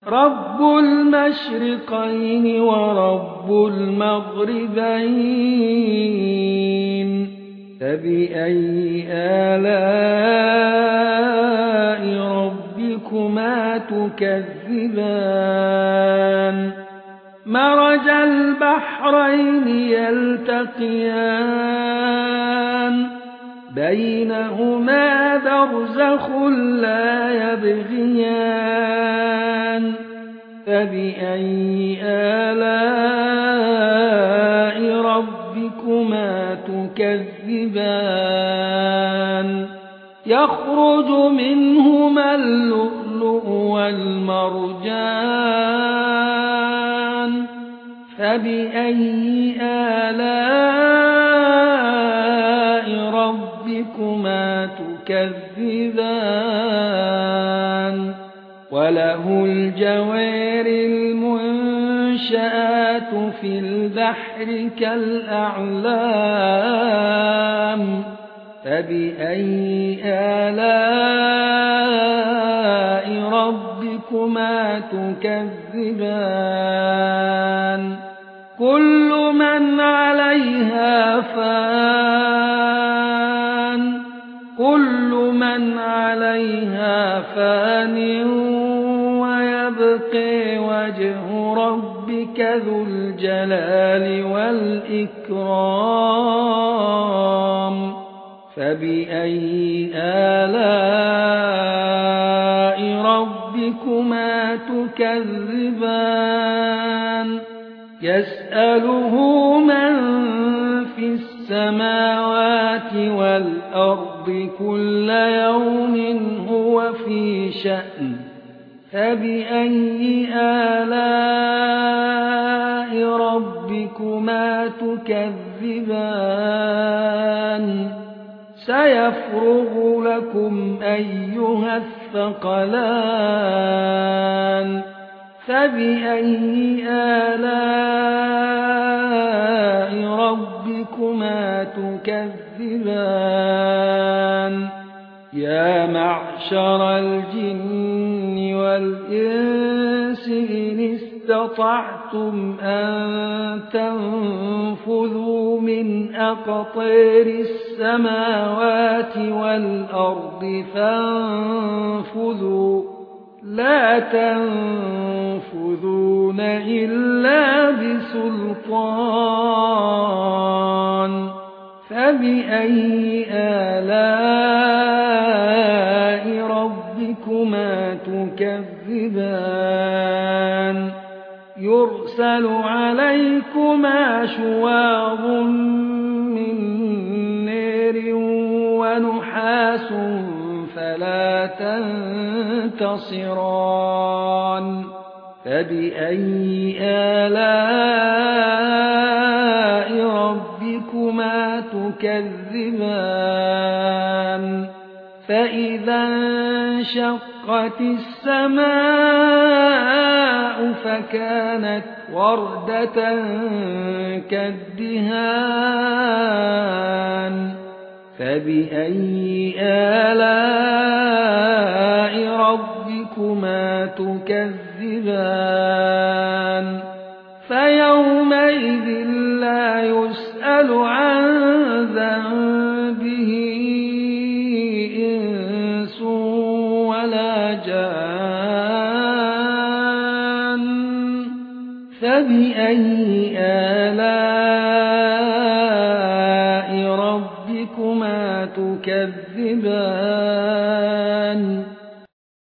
رب المشرقين ورب المغربين فبأي آلاء ربكما تكذبان مرج البحرين يلتقيان بينهما برزخ لا يبغيان فبأي آلاء ربكما تكذبان يخرج منهما اللؤلؤ والمرجان فبأي آلاء ربكما تكذبان وله الجوار المنشآت في البحر كالأعلام فبأي آلاء ربكما تكذبان كل من عليها فان ويبقى وجه ربك ذو الجلال والإكرام فبأي آلاء ربكما تكذبان يسأله من في السماوات والأرض كل يوم هو في شأن فبأي آلاء ربكما تكذبان سيفرغ لكم أيها الثقلان فبأي آلاء ربكما تكذبان يا معشر الجن والإنس إن استطعتم أن تنفذوا من أقطار السماوات والأرض فانفذوا لا تنفذون إلا بسلطان فبأي آلاء ربكما تكذبان يرسل عليكما شواظ من نار ونحاس فلا تنتصران فبأي آلاء ربكما تكذبان فإذا انشقت السماء فكانت وردة كالدهان فبأي آلاء ربكما تكذبان فيومئذ لا يسأل عن ذنبه إنس ولا جان فبأي آلاء ربكما تكذبان